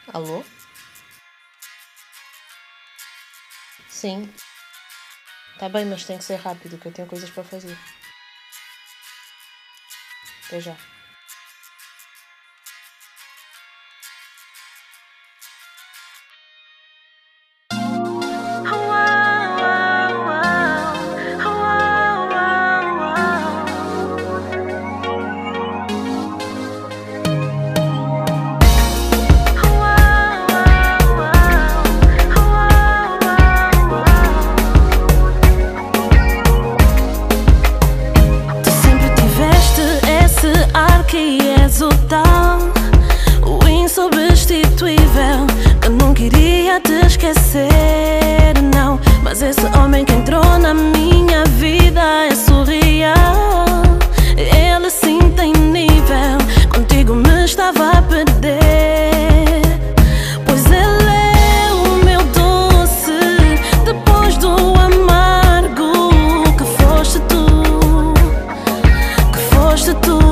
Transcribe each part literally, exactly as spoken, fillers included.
Alô? Sim. Tá bem, mas tem que ser rápido, que eu tenho coisas para fazer. Até já. Que és o tal, o insubstituível, que eu não queria te esquecer, não. Mas esse homem que entrou na minha vida é surreal. Ele sim tem nível, contigo me estava a perder. Pois ele é o meu doce, depois do amargo que foste tu, que foste tu.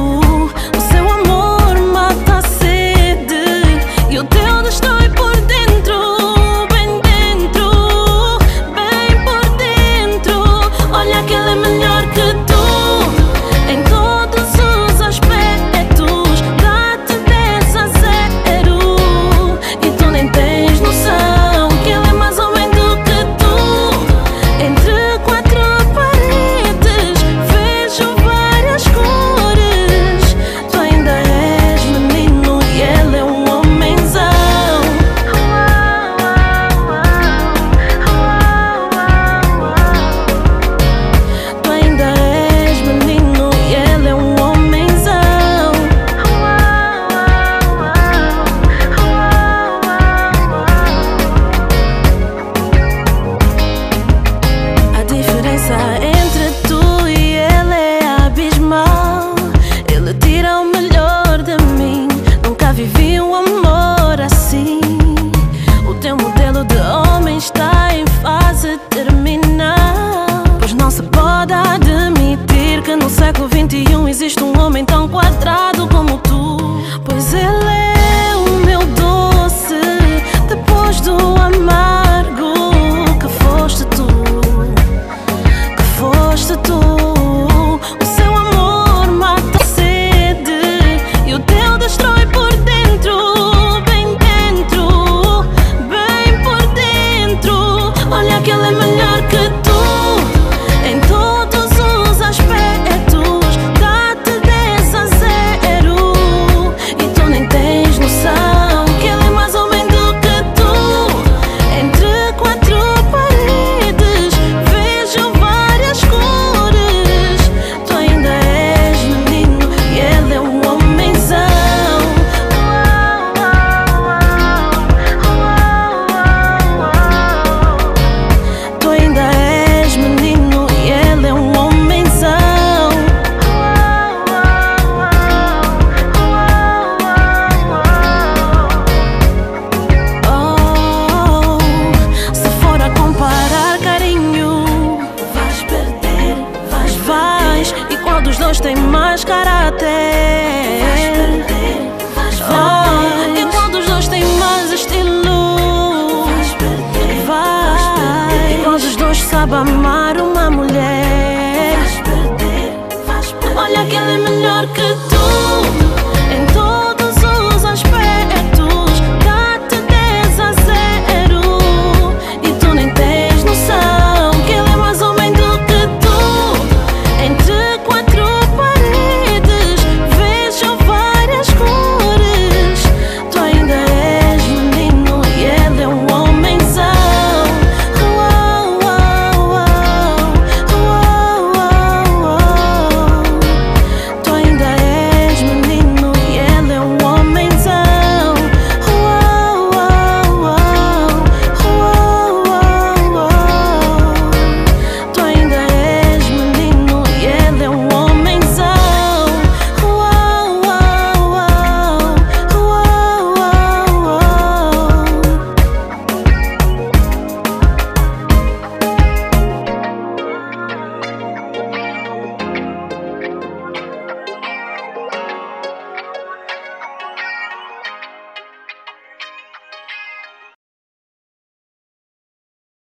Entre tu e ele é abismal. Ele tira o melhor de mim. Nunca vivi um amor assim. O teu modelo de homem está em fase terminal. Pois não se pode admitir que no século vinte e um existe um homem tão quadrado como tu. Pois ele é o meu doce, depois do amargo que foste tu. Foste tu, o seu amor mata a sede e o teu destrói por dentro, bem dentro, bem por dentro. Olha que ele é melhor que tu, em todos os aspectos, dá-te dez a zero e tu nem tens noção que ele é mais homem do que tu. Entre quatro paredes vejo várias cores, tu ainda és menino e ele é um homenzão. Tu ainda és menino e ele é um homenzão. Oh, se for a comparar carinho, vais perder, vais, vais. E qual dos dois tem mais caráter? Vais perder, vais, vai. E qual dos dois tem mais estilo? Vais perder, vai. E qual dos dois sabe amar uma mulher? Vais perder, vais perder. Olha que ele é melhor que tu.